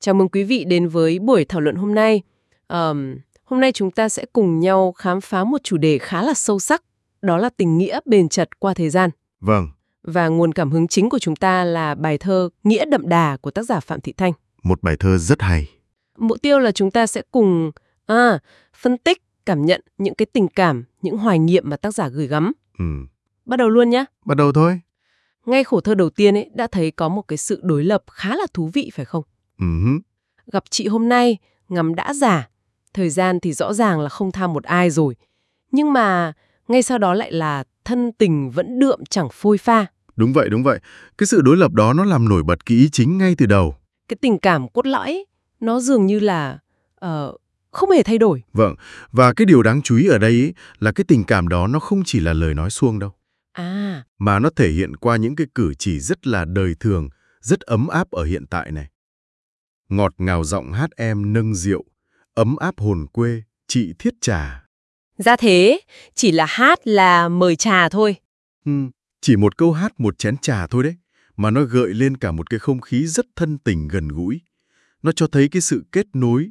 Chào mừng quý vị đến với buổi thảo luận hôm nay. Hôm nay chúng ta sẽ cùng nhau khám phá một chủ đề khá là sâu sắc, đó là tình nghĩa bền chặt qua thời gian. Vâng. Và nguồn cảm hứng chính của chúng ta là bài thơ Nghĩa đậm đà của tác giả Phạm Thị Thanh. Một bài thơ rất hay. Mục tiêu là chúng ta sẽ cùng phân tích, cảm nhận những cái tình cảm, những hoài niệm mà tác giả gửi gắm. Bắt đầu luôn nhé. Bắt đầu thôi. Ngay khổ thơ đầu tiên ấy đã thấy có một cái sự đối lập khá là thú vị phải không? Gặp chị hôm nay, ngắm đã già. Thời gian thì rõ ràng là không tha một ai rồi. Nhưng mà ngay sau đó lại là thân tình vẫn đượm chẳng phôi pha. Đúng vậy. Cái sự đối lập đó nó làm nổi bật cái ý chính ngay từ đầu. Cái tình cảm cốt lõi ấy, nó dường như là không hề thay đổi. Vâng, và cái điều đáng chú ý ở đây ấy, là cái tình cảm đó nó không chỉ là lời nói suông đâu. Mà nó thể hiện qua những cái cử chỉ rất là đời thường, rất ấm áp ở hiện tại này. Ngọt ngào giọng hát em nâng rượu, ấm áp hồn quê, chị thiết trà. Ra thế, chỉ là hát là mời trà thôi. Chỉ một câu hát một chén trà thôi đấy, mà nó gợi lên cả một cái không khí rất thân tình gần gũi. Nó cho thấy cái sự kết nối,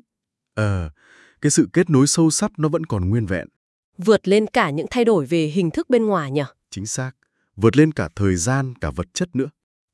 cái sự kết nối sâu sắc nó vẫn còn nguyên vẹn. Vượt lên cả những thay đổi về hình thức bên ngoài nhỉ? Chính xác, vượt lên cả thời gian, cả vật chất nữa.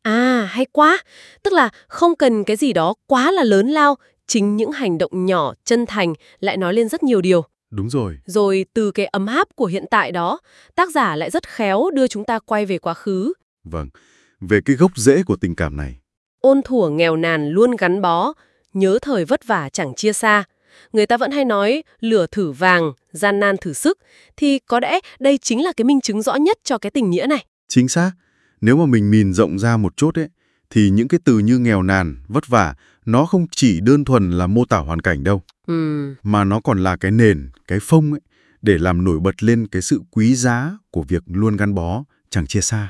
Hay quá, tức là không cần cái gì đó quá là lớn lao, chính những hành động nhỏ, chân thành lại nói lên rất nhiều điều. Đúng rồi. Rồi từ cái ấm áp của hiện tại đó, tác giả lại rất khéo đưa chúng ta quay về quá khứ. Vâng, về cái gốc rễ của tình cảm này. Ôn thuở nghèo nàn luôn gắn bó, nhớ thời vất vả chẳng chia xa. Người ta vẫn hay nói lửa thử vàng, gian nan thử sức, thì có lẽ đây chính là cái minh chứng rõ nhất cho cái tình nghĩa này. Chính xác. Nếu mà mình nhìn rộng ra một chút ấy, thì những cái từ như nghèo nàn, vất vả, nó không chỉ đơn thuần là mô tả hoàn cảnh đâu. Mà nó còn là cái nền, cái phông ấy, để làm nổi bật lên cái sự quý giá của việc luôn gắn bó, chẳng chia xa.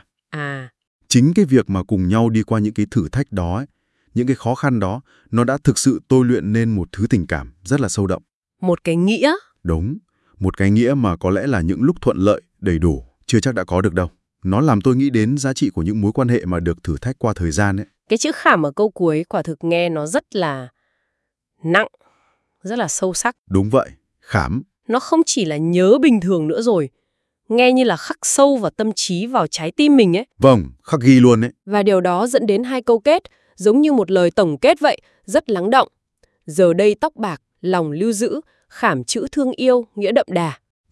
Chính cái việc mà cùng nhau đi qua những cái thử thách đó, ấy, những cái khó khăn đó, nó đã thực sự tôi luyện nên một thứ tình cảm rất là sâu đậm. Một cái nghĩa. Đúng, một cái nghĩa mà có lẽ là những lúc thuận lợi, đầy đủ, chưa chắc đã có được đâu. Nó làm tôi nghĩ đến giá trị của những mối quan hệ mà được thử thách qua thời gian ấy. Cái chữ khảm ở câu cuối quả thực nghe nó rất là nặng, rất là sâu sắc. Đúng vậy, khảm. Nó không chỉ là nhớ bình thường nữa rồi, nghe như là khắc sâu vào tâm trí, vào trái tim mình ấy. Vâng, khắc ghi luôn ấy. Và điều đó dẫn đến hai câu kết, giống như một lời tổng kết vậy, rất lắng động. Giờ đây tóc bạc, lòng lưu giữ, khảm chữ thương yêu, nghĩa đậm đà.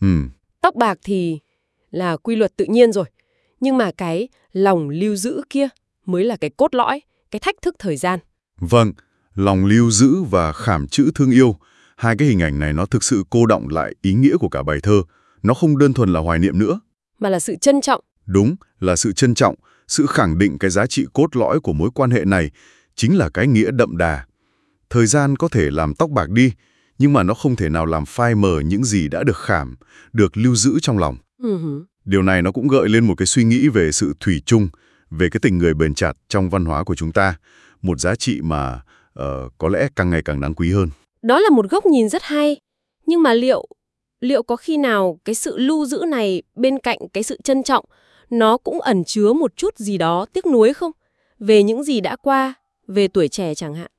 Tóc bạc thì là quy luật tự nhiên rồi. Nhưng mà cái lòng lưu giữ kia mới là cái cốt lõi, cái thách thức thời gian. Vâng, lòng lưu giữ và khảm chữ thương yêu. Hai cái hình ảnh này nó thực sự cô đọng lại ý nghĩa của cả bài thơ. Nó không đơn thuần là hoài niệm nữa. Mà là sự trân trọng. Đúng, là sự trân trọng, sự khẳng định cái giá trị cốt lõi của mối quan hệ này chính là cái nghĩa đậm đà. Thời gian có thể làm tóc bạc đi, nhưng mà nó không thể nào làm phai mờ những gì đã được khảm, được lưu giữ trong lòng. Điều này nó cũng gợi lên một cái suy nghĩ về sự thủy chung, về cái tình người bền chặt trong văn hóa của chúng ta. Một giá trị mà có lẽ càng ngày càng đáng quý hơn. Đó là một góc nhìn rất hay. Nhưng mà liệu có khi nào cái sự lưu giữ này bên cạnh cái sự trân trọng, nó cũng ẩn chứa một chút gì đó tiếc nuối không? Về những gì đã qua, về tuổi trẻ chẳng hạn.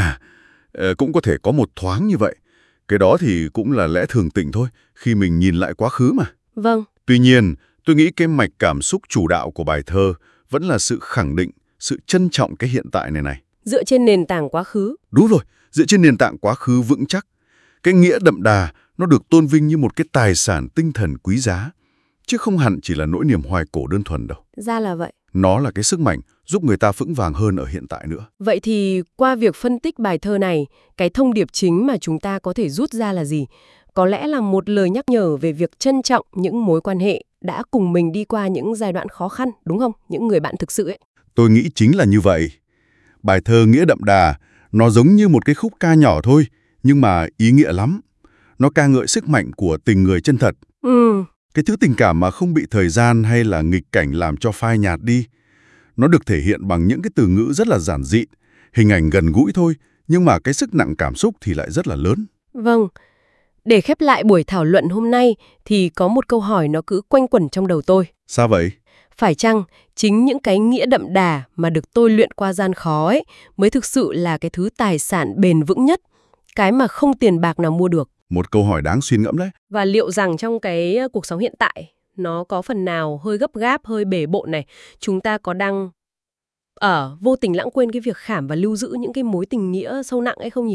Cũng có thể có một thoáng như vậy. Cái đó thì cũng là lẽ thường tình thôi, khi mình nhìn lại quá khứ mà. Vâng. Tuy nhiên, tôi nghĩ cái mạch cảm xúc chủ đạo của bài thơ vẫn là sự khẳng định, sự trân trọng cái hiện tại này. Dựa trên nền tảng quá khứ. Đúng rồi, dựa trên nền tảng quá khứ vững chắc. Cái nghĩa đậm đà, nó được tôn vinh như một cái tài sản tinh thần quý giá, chứ không hẳn chỉ là nỗi niềm hoài cổ đơn thuần đâu. Ra là vậy. Nó là cái sức mạnh giúp người ta vững vàng hơn ở hiện tại nữa. Vậy thì qua việc phân tích bài thơ này, cái thông điệp chính mà chúng ta có thể rút ra là gì? Có lẽ là một lời nhắc nhở về việc trân trọng những mối quan hệ đã cùng mình đi qua những giai đoạn khó khăn, đúng không? Những người bạn thực sự ấy. Tôi nghĩ chính là như vậy. Bài thơ Nghĩa đậm đà, nó giống như một cái khúc ca nhỏ thôi, nhưng mà ý nghĩa lắm. Nó ca ngợi sức mạnh của tình người chân thật. Cái thứ tình cảm mà không bị thời gian hay là nghịch cảnh làm cho phai nhạt đi. Nó được thể hiện bằng những cái từ ngữ rất là giản dị, hình ảnh gần gũi thôi, nhưng mà cái sức nặng cảm xúc thì lại rất là lớn. Vâng. Để khép lại buổi thảo luận hôm nay thì có một câu hỏi nó cứ quanh quẩn trong đầu tôi. Sao vậy? Phải chăng chính những cái nghĩa đậm đà mà được tôi luyện qua gian khó ấy mới thực sự là cái thứ tài sản bền vững nhất, cái mà không tiền bạc nào mua được? Một câu hỏi đáng suy ngẫm đấy. Và liệu rằng trong cái cuộc sống hiện tại, nó có phần nào hơi gấp gáp, hơi bể bộn này, chúng ta có đang vô tình lãng quên cái việc khảm và lưu giữ những cái mối tình nghĩa sâu nặng hay không nhỉ?